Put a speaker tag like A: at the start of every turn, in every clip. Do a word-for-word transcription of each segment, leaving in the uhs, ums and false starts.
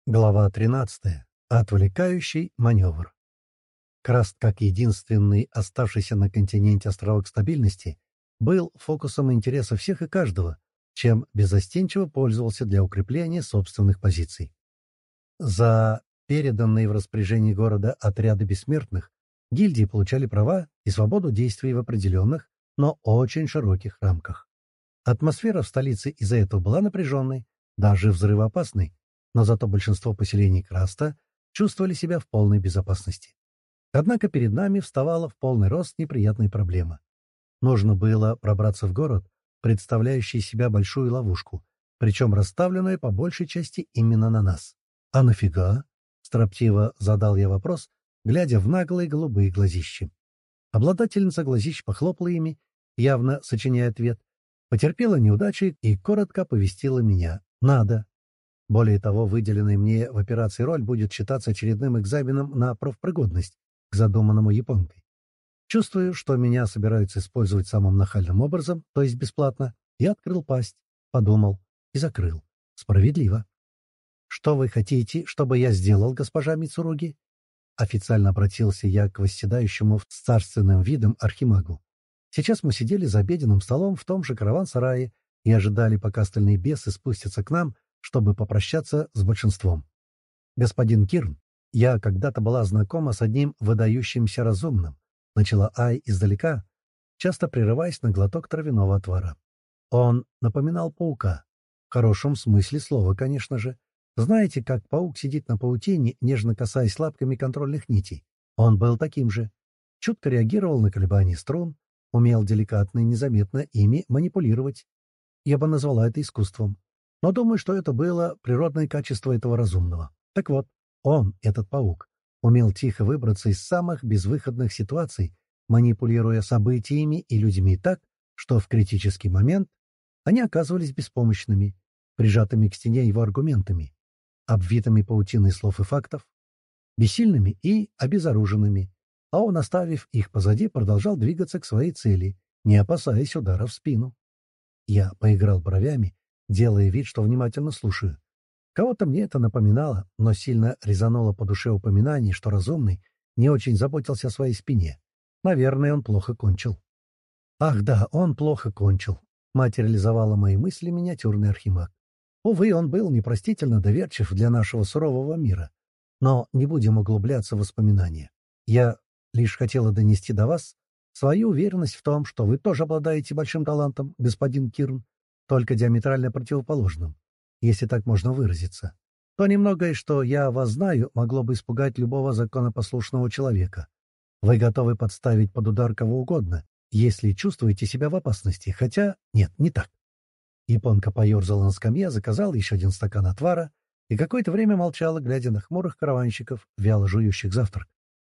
A: Глава тринадцатая. Отвлекающий маневр. Краст, как единственный оставшийся на континенте островок стабильности, был фокусом интереса всех и каждого, чем беззастенчиво пользовался для укрепления собственных позиций. За переданные в распоряжение города отряды бессмертных гильдии получали права и свободу действий в определенных, но очень широких рамках. Атмосфера в столице из-за этого была напряженной, даже взрывоопасной, но зато большинство поселений Краста чувствовали себя в полной безопасности. Однако перед нами вставала в полный рост неприятная проблема. Нужно было пробраться в город, представляющий из себя большую ловушку, причем расставленную по большей части именно на нас. «А нафига?» — строптиво задал я вопрос, глядя в наглые голубые глазищи. Обладательница глазищ похлопала ими, явно сочиняя ответ, потерпела неудачи и коротко оповестила меня. «Надо». Более того, выделенная мне в операции роль будет считаться очередным экзаменом на профпригодность к задуманному японкой. Чувствую, что меня собираются использовать самым нахальным образом, то есть бесплатно, я открыл пасть, подумал и закрыл. Справедливо. «Что вы хотите, чтобы я сделал, госпожа Мицуруги?» Официально обратился я к восседающему с царственным видом архимагу. Сейчас мы сидели за обеденным столом в том же караван-сарае и ожидали, пока остальные бесы спустятся к нам, чтобы попрощаться с большинством. «Господин Кирн, я когда-то была знакома с одним выдающимся разумным», — начала Ай издалека, часто прерываясь на глоток травяного отвара. Он напоминал паука. В хорошем смысле слова, конечно же. Знаете, как паук сидит на паутине, нежно касаясь лапками контрольных нитей? Он был таким же. Чутко реагировал на колебания струн, умел деликатно и незаметно ими манипулировать. Я бы назвала это искусством. Но думаю, что это было природное качество этого разумного. Так вот, он, этот паук, умел тихо выбраться из самых безвыходных ситуаций, манипулируя событиями и людьми так, что в критический момент они оказывались беспомощными, прижатыми к стене его аргументами, обвитыми паутиной слов и фактов, бессильными и обезоруженными, а он, оставив их позади, продолжал двигаться к своей цели, не опасаясь удара в спину. Я поиграл бровями, делая вид, что внимательно слушаю. Кого-то мне это напоминало, но сильно резануло по душе упоминание, что разумный не очень заботился о своей спине. Наверное, он плохо кончил. Ах да, он плохо кончил. Материализовала мои мысли миниатюрный архимаг. Увы, он был непростительно доверчив для нашего сурового мира. Но не будем углубляться в воспоминания. Я лишь хотела донести до вас свою уверенность в том, что вы тоже обладаете большим талантом, господин Кирн, только диаметрально противоположным, если так можно выразиться. То немногое, что я о вас знаю, могло бы испугать любого законопослушного человека. Вы готовы подставить под удар кого угодно, если чувствуете себя в опасности, хотя нет, не так. Японка поерзала на скамье, заказала еще один стакан отвара и какое-то время молчала, глядя на хмурых караванщиков, вяло жующих завтрак.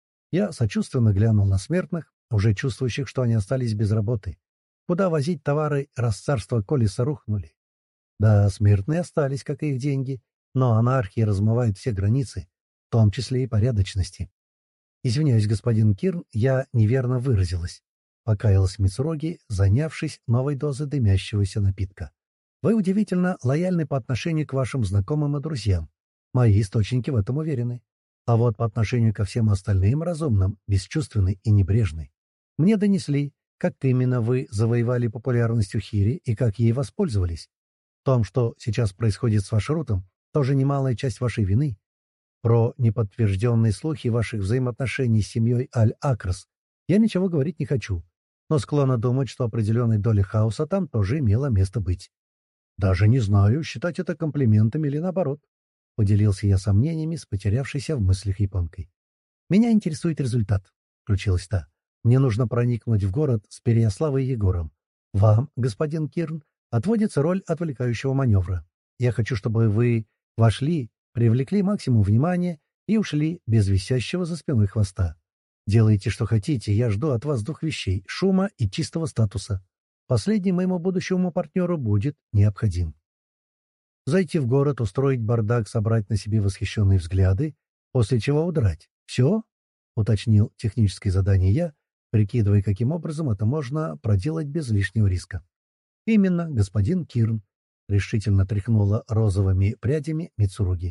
A: Я сочувственно глянул на смертных, уже чувствующих, что они остались без работы. Куда возить товары, раз царство Колеса рухнули? Да, смертные остались, как и их деньги, но анархия размывает все границы, в том числе и порядочности. «Извиняюсь, господин Кирн, я неверно выразилась», — покаялась Мицуруги, занявшись новой дозой дымящегося напитка. «Вы удивительно лояльны по отношению к вашим знакомым и друзьям. Мои источники в этом уверены. А вот по отношению ко всем остальным разумным, бесчувственны и небрежны. Мне донесли, как именно вы завоевали популярность у Хири и как ей воспользовались. В том, что сейчас происходит с маршрутом, тоже немалая часть вашей вины. Про неподтвержденные слухи ваших взаимоотношений с семьей Аль-Акрас я ничего говорить не хочу, но склонна думать, что определенная доля хаоса там тоже имела место быть. Даже не знаю, считать это комплиментом или наоборот, — поделился я сомнениями с потерявшейся в мыслях японкой. «Меня интересует результат», — включилась та. «Мне нужно проникнуть в город с Переяславой и Егором. Вам, господин Кирн, отводится роль отвлекающего маневра. Я хочу, чтобы вы вошли, привлекли максимум внимания и ушли без висящего за спиной хвоста. Делайте, что хотите, я жду от вас двух вещей — шума и чистого статуса. Последний моему будущему партнеру будет необходим. Зайти в город, устроить бардак, собрать на себе восхищенные взгляды, после чего удрать. Все?» — уточнил техническое задание я, прикидывая, каким образом это можно проделать без лишнего риска. «Именно, господин Кирн», — решительно тряхнула розовыми прядями Мицуруги.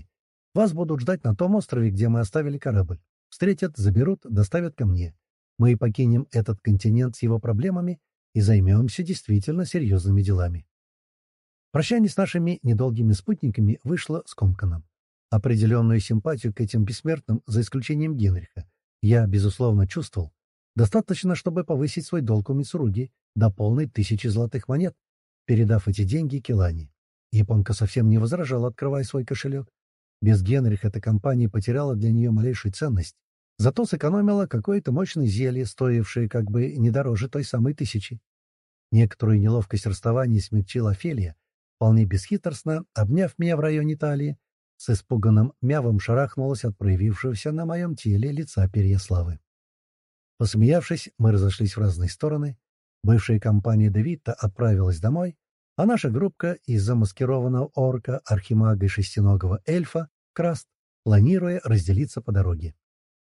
A: Вас будут ждать на том острове, где мы оставили корабль. Встретят, заберут, доставят ко мне. Мы покинем этот континент с его проблемами и займемся действительно серьезными делами». Прощание с нашими недолгими спутниками вышло скомканным. Определенную симпатию к этим бессмертным, за исключением Генриха, я, безусловно, чувствовал. Достаточно, чтобы повысить свой долг у Мицуруги до полной тысячи золотых монет, передав эти деньги Келани. Японка совсем не возражала, открывая свой кошелек. Без Генриха эта компания потеряла для нее малейшую ценность. Зато сэкономила какое-то мощное зелье, стоившее как бы не дороже той самой тысячи. Некоторую неловкость расставания смягчила Офелия, вполне бесхитростно, обняв меня в районе талии, с испуганным мявом шарахнулась от проявившегося на моем теле лица Переяславы. Посмеявшись, мы разошлись в разные стороны. Бывшая компания Девитта отправилась домой, а наша группка из замаскированного орка, архимага и шестиногого эльфа, Краст, планируя разделиться по дороге.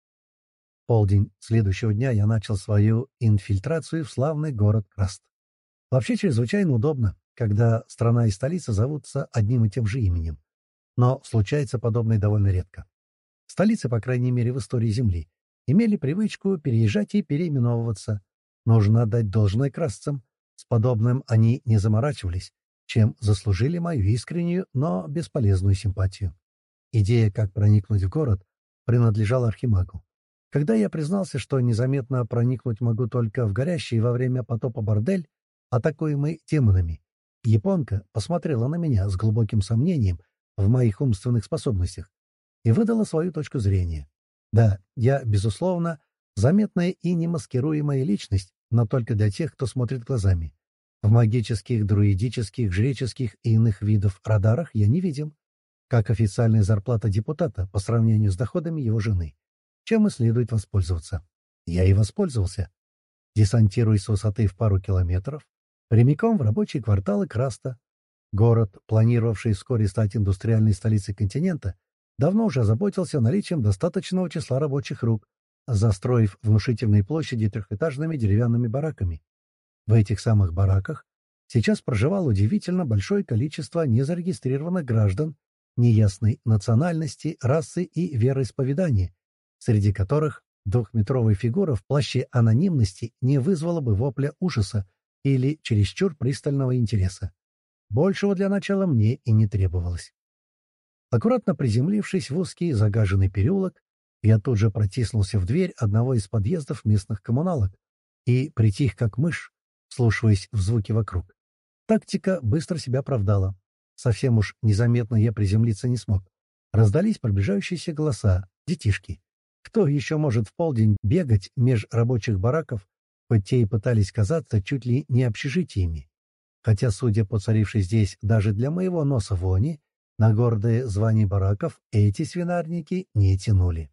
A: В полдень следующего дня я начал свою инфильтрацию в славный город Краст. Вообще чрезвычайно удобно, когда страна и столица зовутся одним и тем же именем. Но случается подобное довольно редко. Столицы, по крайней мере в истории Земли, имели привычку переезжать и переименовываться. Нужно отдать должное красцам. С подобным они не заморачивались, чем заслужили мою искреннюю, но бесполезную симпатию. Идея, как проникнуть в город, принадлежала архимагу. Когда я признался, что незаметно проникнуть могу только в горящий во время потопа бордель, атакуемый демонами, японка посмотрела на меня с глубоким сомнением в моих умственных способностях и выдала свою точку зрения. Да, я, безусловно, заметная и немаскируемая личность, но только для тех, кто смотрит глазами. В магических, друидических, жреческих и иных видов радарах я не видел, как официальная зарплата депутата по сравнению с доходами его жены, чем и следует воспользоваться. Я и воспользовался. Десантируясь с высоты в пару километров, прямиком в рабочие кварталы Краста. Город, планировавший вскоре стать индустриальной столицей континента, давно уже озаботился наличием достаточного числа рабочих рук, застроив внушительные площади трехэтажными деревянными бараками. В этих самых бараках сейчас проживало удивительно большое количество незарегистрированных граждан неясной национальности, расы и вероисповедания, среди которых двухметровая фигура в плаще анонимности не вызвала бы вопля ужаса или чересчур пристального интереса. Большего для начала мне и не требовалось. Аккуратно приземлившись в узкий загаженный переулок, я тут же протиснулся в дверь одного из подъездов местных коммуналок и притих как мышь, вслушиваясь в звуки вокруг. Тактика быстро себя оправдала. Совсем уж незаметно я приземлиться не смог. Раздались приближающиеся голоса, детишки. Кто еще может в полдень бегать меж рабочих бараков, хоть те и пытались казаться чуть ли не общежитиями? Хотя, судя по царившей здесь даже для моего носа вони, на гордые звания бараков эти свинарники не тянули.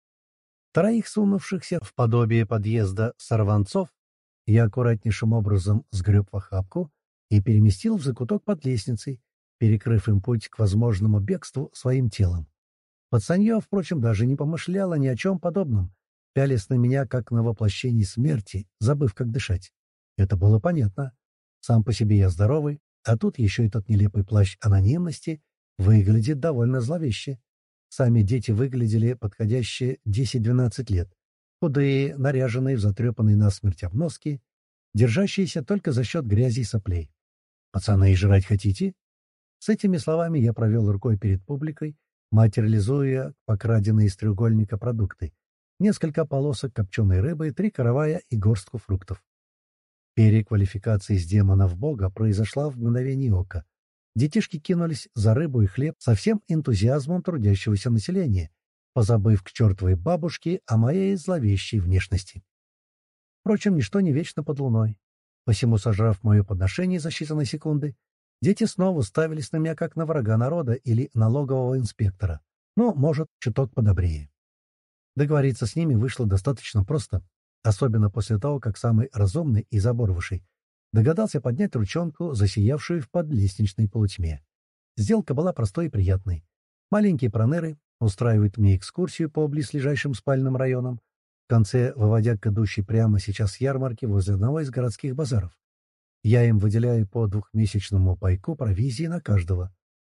A: Троих сунувшихся в подобие подъезда сорванцов я аккуратнейшим образом сгреб в охапку и переместил в закуток под лестницей, перекрыв им путь к возможному бегству своим телом. Пацанье, впрочем, даже не помышляла ни о чем подобном, пялясь на меня, как на воплощение смерти, забыв, как дышать. Это было понятно. Сам по себе я здоровый, а тут еще этот нелепый плащ анонимности выглядит довольно зловеще. Сами дети выглядели подходящие десять-двенадцать лет, худые, наряженные в затрепанные насмерть обноски, держащиеся только за счет грязи и соплей. «Пацаны, жрать хотите?» С этими словами я провел рукой перед публикой, материализуя покраденные из треугольника продукты. Несколько полосок копченой рыбы, три каравая и горстку фруктов. Переквалификация из демона в бога произошла в мгновение ока. Детишки кинулись за рыбу и хлеб со всем энтузиазмом трудящегося населения, позабыв к чертовой бабушке о моей зловещей внешности. Впрочем, ничто не вечно под луной. Посему, сожрав мое подношение за считанные секунды, дети снова ставились на меня как на врага народа или налогового инспектора, но, может, чуток подобрее. Договориться с ними вышло достаточно просто, особенно после того, как самый разумный и заборвавший догадался поднять ручонку, засиявшую в подлестничной полутьме. Сделка была простой и приятной. Маленькие проныры устраивают мне экскурсию по близлежащим спальным районам, в конце выводя к идущей прямо сейчас ярмарке возле одного из городских базаров. Я им выделяю по двухмесячному пайку провизии на каждого.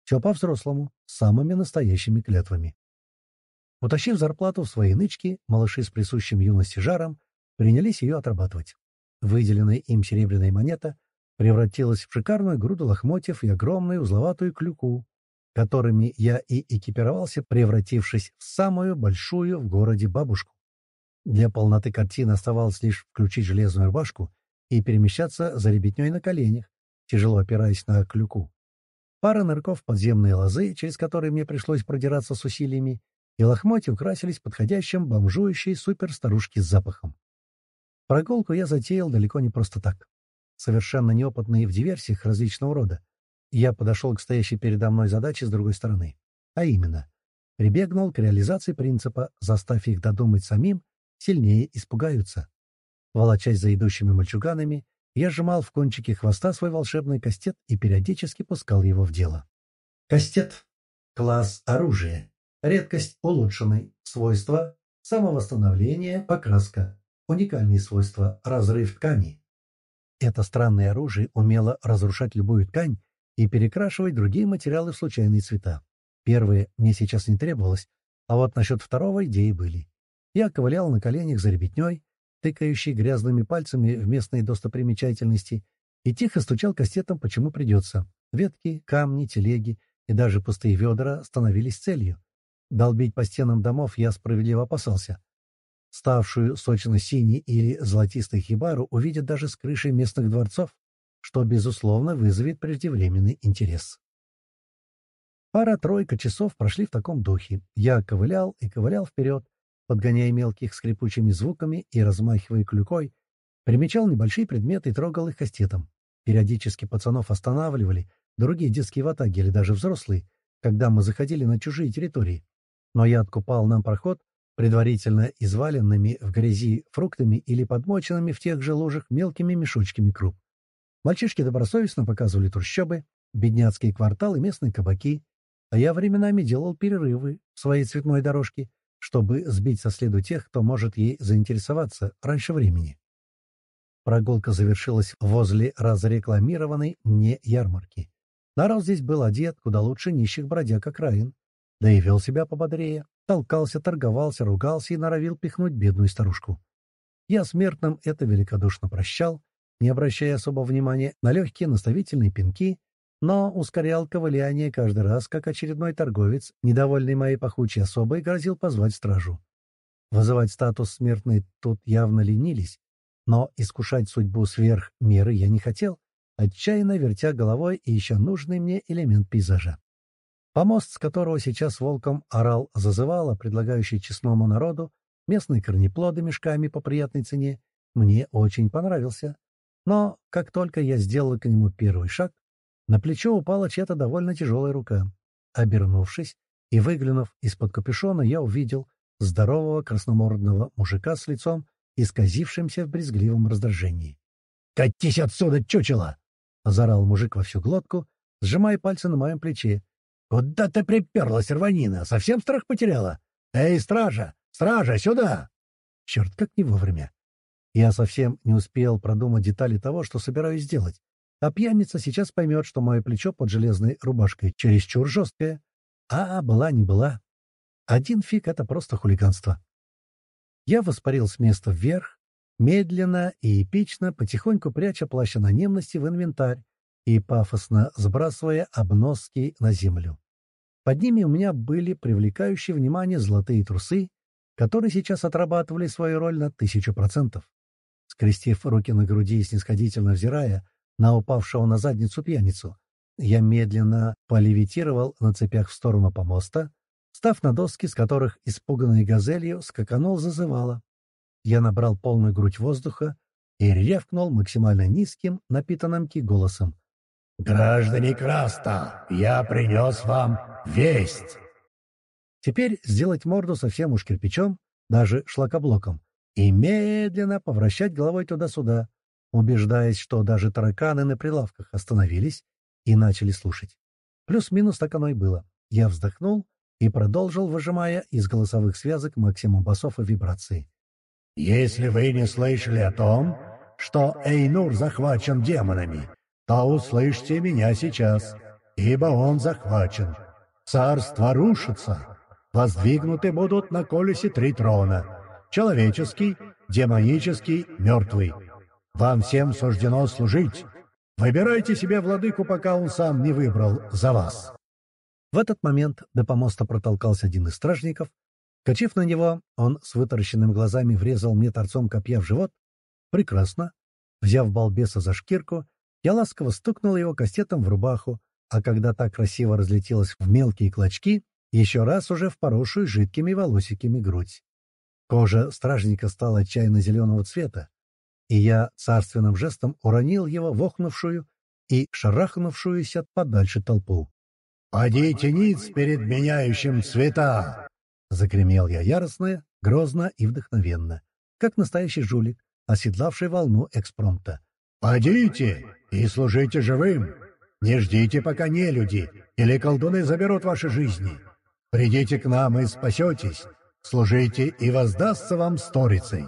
A: Все по-взрослому, с самыми настоящими клятвами. Утащив зарплату в свои нычки, малыши с присущим юности жаром принялись ее отрабатывать. Выделенная им серебряная монета превратилась в шикарную груду лохмотьев и огромную узловатую клюку, которыми я и экипировался, превратившись в самую большую в городе бабушку. Для полноты картины оставалось лишь включить железную рубашку и перемещаться за ребятней на коленях, тяжело опираясь на клюку. Пара нырков в подземные лозы, через которые мне пришлось продираться с усилиями, и лохмотья украсились подходящим бомжующей суперстарушки с запахом. Прогулку я затеял далеко не просто так. Совершенно неопытный в диверсиях различного рода, я подошел к стоящей передо мной задаче с другой стороны. А именно, прибегнул к реализации принципа «заставь их додумать самим, сильнее испугаются». Волочась за идущими мальчуганами, я сжимал в кончике хвоста свой волшебный кастет и периодически пускал его в дело. Кастет. Класс оружия. Редкость улучшенный. Свойства. Самовосстановление. Покраска. Уникальные свойства. Разрыв ткани. Это странное оружие умело разрушать любую ткань и перекрашивать другие материалы в случайные цвета. Первое мне сейчас не требовалось, а вот насчет второго идеи были. Я ковылял на коленях за ребятней, тыкающий грязными пальцами в местные достопримечательности, и тихо стучал кастетом, почему придется. Ветки, камни, телеги и даже пустые ведра становились целью. Долбить по стенам домов я справедливо опасался. Ставшую сочно-синей или золотистой хибару увидят даже с крыши местных дворцов, что, безусловно, вызовет преждевременный интерес. Пара-тройка часов прошли в таком духе. Я ковылял и ковылял вперед, подгоняя мелких скрипучими звуками и размахивая клюкой, примечал небольшие предметы и трогал их кастетом. Периодически пацанов останавливали, другие детские ватаги или даже взрослые, когда мы заходили на чужие территории. Но я откупал нам проход, предварительно изваленными в грязи фруктами или подмоченными в тех же лужах мелкими мешочками круп. Мальчишки добросовестно показывали трущобы, бедняцкие кварталы, местные кабаки, а я временами делал перерывы в своей цветной дорожке, чтобы сбить со следу тех, кто может ей заинтересоваться раньше времени. Прогулка завершилась возле разрекламированной мне ярмарки. Народ здесь был одет куда лучше нищих бродяг окраин, да и вел себя пободрее, толкался, торговался, ругался и норовил пихнуть бедную старушку. Я смертным это великодушно прощал, не обращая особого внимания на легкие наставительные пинки, но ускорял ковыляние каждый раз, как очередной торговец, недовольный моей пахучей особой, грозил позвать стражу. Вызывать статус смертный тут явно ленились, но искушать судьбу сверх меры я не хотел, отчаянно вертя головой и ища нужный мне элемент пейзажа. Помост, с которого сейчас волком орал зазывало, предлагающий честному народу местные корнеплоды мешками по приятной цене, мне очень понравился. Но как только я сделал к нему первый шаг, на плечо упала чья-то довольно тяжелая рука. Обернувшись и выглянув из-под капюшона, я увидел здорового красномордного мужика с лицом, исказившимся в брезгливом раздражении. «Катись отсюда, чучело!» — заорал мужик во всю глотку, сжимая пальцы на моем плече. «Куда ты приперлась, рванина? Совсем страх потеряла? Эй, стража! Стража, сюда!» Черт, как не вовремя. Я совсем не успел продумать детали того, что собираюсь сделать. А пьяница сейчас поймет, что мое плечо под железной рубашкой чересчур жесткое. А, была не была. Один фиг — это просто хулиганство. Я воспарил с места вверх, медленно и эпично, потихоньку пряча плащ анонимности в инвентарь и пафосно сбрасывая обноски на землю. Под ними у меня были привлекающие внимание золотые трусы, которые сейчас отрабатывали свою роль на тысячу процентов. Скрестив руки на груди и снисходительно взирая на упавшего на задницу пьяницу, я медленно полевитировал на цепях в сторону помоста, став на доски, с которых, испуганной газелью, скаканул зазывало. Я набрал полную грудь воздуха и рявкнул максимально низким, напитанным ки голосом. «Граждане Краста, я принес вам весть!» Теперь сделать морду совсем уж кирпичом, даже шлакоблоком, и медленно повращать головой туда-сюда, убеждаясь, что даже тараканы на прилавках остановились и начали слушать. Плюс-минус так оно и было. Я вздохнул и продолжил, выжимая из голосовых связок максимум басов и вибраций. «Если вы не слышали о том, что Эйнур захвачен демонами, то услышьте меня сейчас.
B: ибо он захвачен. Царство рушится. Воздвигнуты будут на колесе три трона: человеческий, демонический, мертвый. Вам всем суждено служить. Выбирайте себе владыку, пока он сам не выбрал за вас».
A: В этот момент до помоста протолкался один из стражников. Качив на него, он с вытаращенными глазами врезал мне торцом копья в живот. Прекрасно. Взяв балбеса за шкирку, я ласково стукнул его кастетом в рубаху, а когда так красиво разлетелась в мелкие клочки, еще раз уже в поросшую жидкими волосиками грудь. Кожа стражника стала отчаянно зеленого цвета, и я царственным жестом уронил его в охнувшую и шарахнувшуюся подальше толпу.
B: «Подите ниц перед меняющим цвета!»
A: Загремел я яростно, грозно и вдохновенно, как настоящий жулик, оседлавший волну экспромта.
B: «Подите и служите живым! Не ждите, пока нелюди или колдуны заберут ваши жизни! Придите к нам и спасетесь! Служите, и воздастся вам сторицей!»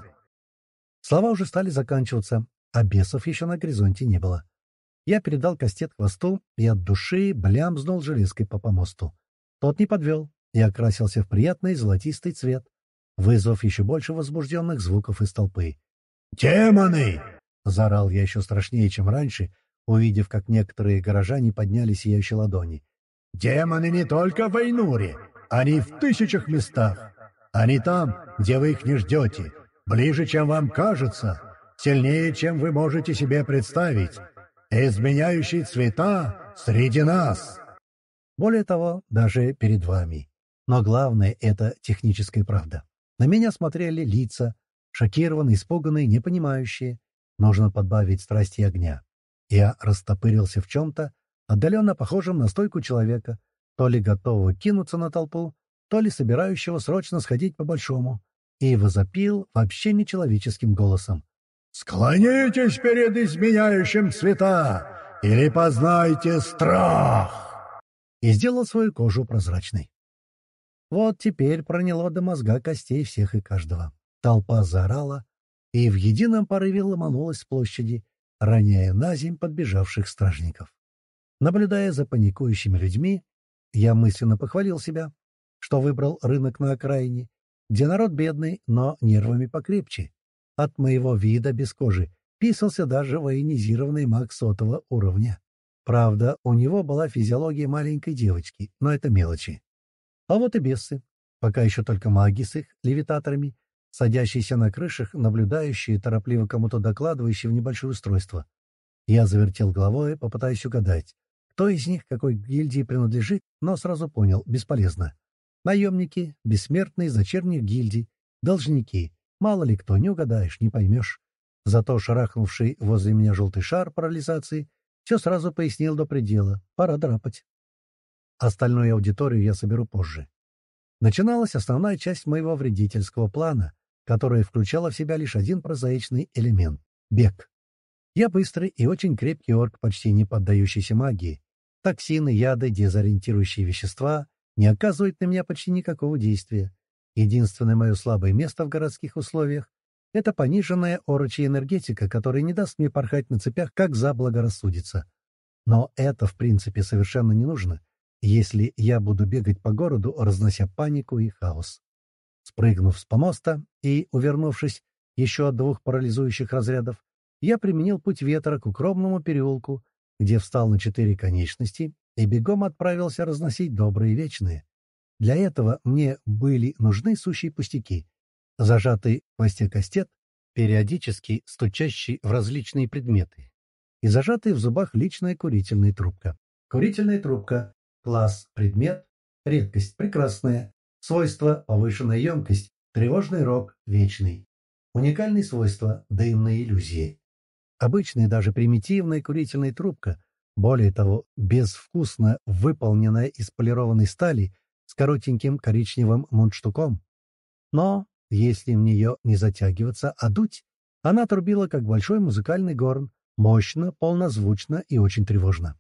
A: Слова уже стали заканчиваться, а бесов еще на горизонте не было. Я передал кастет хвосту и от души блямзнул железкой по помосту. Тот не подвел и окрасился в приятный золотистый цвет, вызвав еще больше возбужденных звуков из толпы.
B: «Демоны!»
A: — заорал я еще страшнее, чем раньше, увидев, как некоторые горожане подняли сияющие ладони.
B: «Демоны не только в Эйнуре, они в тысячах местах. Они там, где вы их не ждете, ближе, чем вам кажется, сильнее, чем вы можете себе представить. Изменяющие цвета среди нас!»
A: Более того, даже перед вами. Но главное — это техническая правда. На меня смотрели лица, шокированные, испуганные, непонимающие. Нужно подбавить страсти огня. Я растопырился в чем-то, отдаленно похожем на стойку человека, то ли готового кинуться на толпу, то ли собирающего срочно сходить по-большому, и возопил вообще нечеловеческим голосом.
B: «Склонитесь перед изменяющим цвета, или познайте страх!»
A: И сделал свою кожу прозрачной. Вот теперь проняло до мозга костей всех и каждого. Толпа заорала, и в едином порыве ломанулась с площади, роняя на земь подбежавших стражников. Наблюдая за паникующими людьми, я мысленно похвалил себя, что выбрал рынок на окраине, где народ бедный, но нервами покрепче. От моего вида без кожи писался даже военизированный маг сотого уровня. Правда, у него была физиология маленькой девочки, но это мелочи. А вот и бесы, пока еще только маги с их левитаторами, садящиеся на крышах, наблюдающие, торопливо кому-то докладывающие в небольшое устройство. Я завертел головой, попытаясь угадать, кто из них какой гильдии принадлежит, но сразу понял — бесполезно. Наемники, бессмертные из дочерних гильдий, должники. Мало ли кто, не угадаешь, не поймешь. Зато шарахнувший возле меня желтый шар парализации все сразу пояснил до предела. Пора драпать. Остальную аудиторию я соберу позже. Начиналась основная часть моего вредительского плана, которая включала в себя лишь один прозаичный элемент — бег. Я быстрый и очень крепкий орк, почти не поддающийся магии. Токсины, яды, дезориентирующие вещества не оказывают на меня почти никакого действия. Единственное мое слабое место в городских условиях — это пониженная орочья энергетика, которая не даст мне порхать на цепях, как заблагорассудится. Но это, в принципе, совершенно не нужно, если я буду бегать по городу, разнося панику и хаос. Спрыгнув с помоста и увернувшись еще от двух парализующих разрядов, я применил путь ветра к укромному переулку, где встал на четыре конечности и бегом отправился разносить добрые вечные. Для этого мне были нужны сущие пустяки, зажатый в хвосте кастет, периодически стучащий в различные предметы, и зажатая в зубах личная курительная трубка. Курительная трубка. Класс — предмет. Редкость — прекрасная. Свойство — повышенная емкость. Тревожный рог — вечный. Уникальные свойства — дымные иллюзии. Обычная, даже примитивная курительная трубка, более того, безвкусно выполненная из полированной стали с коротеньким коричневым мундштуком. Но, если в нее не затягиваться, а дуть, она трубила, как большой музыкальный горн, мощно, полнозвучно и очень тревожно.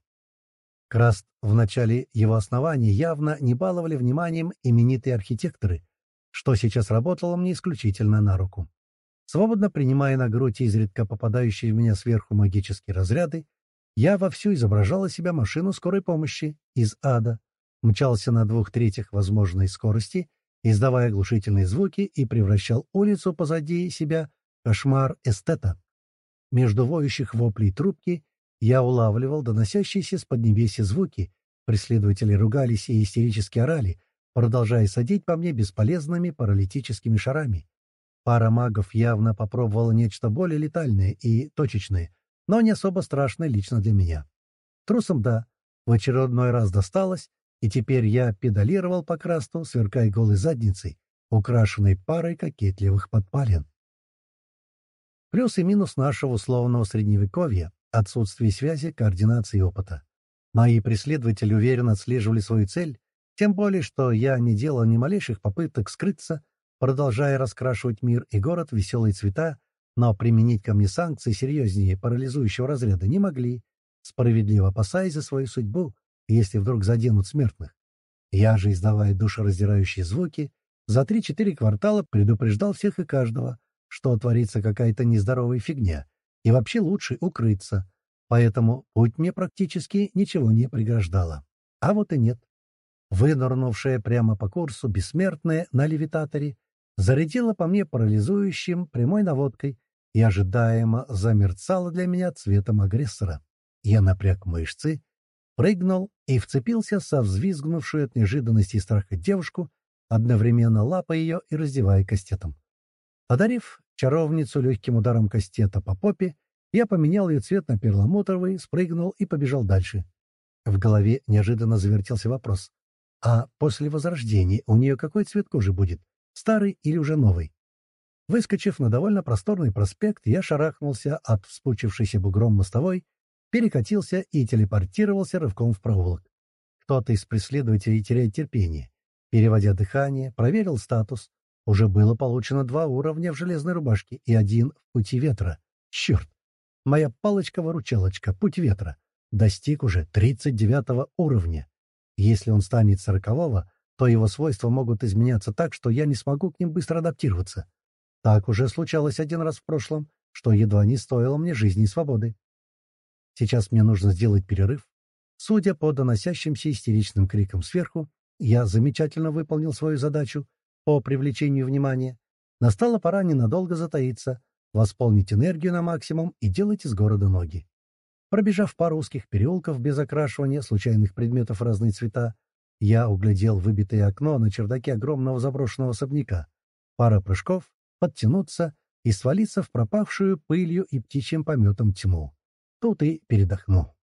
A: Краст в начале его основания явно не баловали вниманием именитые архитекторы, что сейчас работало мне исключительно на руку. Свободно принимая на грудь изредка попадающие в меня сверху магические разряды, Я вовсю изображала себя машину скорой помощи из ада, мчался на двух третьих возможной скорости, издавая оглушительные звуки, и превращал улицу позади себя в кошмар эстета. Между воющих воплей трубки я улавливал доносящиеся с поднебесья звуки, преследователи ругались и истерически орали, продолжая садить по мне бесполезными паралитическими шарами. Пара магов явно попробовала нечто более летальное и точечное, но не особо страшное лично для меня. Трусом, да, в очередной раз досталось, и теперь я педалировал по красту, сверкая голой задницей, украшенной парой кокетливых подпалин. Плюс и минус нашего условного средневековья — отсутствие связи, координации и опыта. Мои преследователи уверенно отслеживали свою цель, тем более, что я не делал ни малейших попыток скрыться, продолжая раскрашивать мир и город в веселые цвета, но применить ко мне санкции серьезнее парализующего разряда не могли, справедливо опасаясь за свою судьбу, если вдруг заденут смертных. Я же, издавая душераздирающие звуки, за три-четыре квартала предупреждал всех и каждого, что творится какая-то нездоровая фигня, и вообще лучше укрыться, поэтому путь мне практически ничего не преграждало. А вот и нет. Вынырнувшая прямо по курсу бессмертная на левитаторе зарядила по мне парализующим прямой наводкой и ожидаемо замерцала для меня цветом агрессора. Я напряг мышцы, прыгнул и вцепился со взвизгнувшую от неожиданности и страха девушку, одновременно лапая ее и раздевая кастетом. Одарив чаровницу легким ударом кастета по попе, я поменял ее цвет на перламутровый, спрыгнул и побежал дальше. В голове неожиданно завертелся вопрос. А после возрождения у нее какой цвет кожи будет? Старый или уже новый? Выскочив на довольно просторный проспект, я шарахнулся от вспучившейся бугром мостовой, перекатился и телепортировался рывком в проулок. Кто-то из преследователей теряет терпение. Переводя дыхание, проверил статус. Уже было получено два уровня в железной рубашке и один в пути ветра. Черт! Моя палочка-выручалочка, путь ветра, достиг уже тридцать девятого уровня. Если он станет сорокового, то его свойства могут изменяться так, что я не смогу к ним быстро адаптироваться. Так уже случалось один раз в прошлом, что едва не стоило мне жизни и свободы. Сейчас мне нужно сделать перерыв. Судя по доносящимся истеричным крикам сверху, я замечательно выполнил свою задачу по привлечению внимания. Настала пора ненадолго затаиться, восполнить энергию на максимум и делать из города ноги. Пробежав пару узких переулков без окрашивания случайных предметов в разные цвета, я углядел выбитое окно на чердаке огромного заброшенного особняка. Пара прыжков, подтянуться и свалиться в пропавшую пылью и птичьим пометом тьму. Тут и передохну.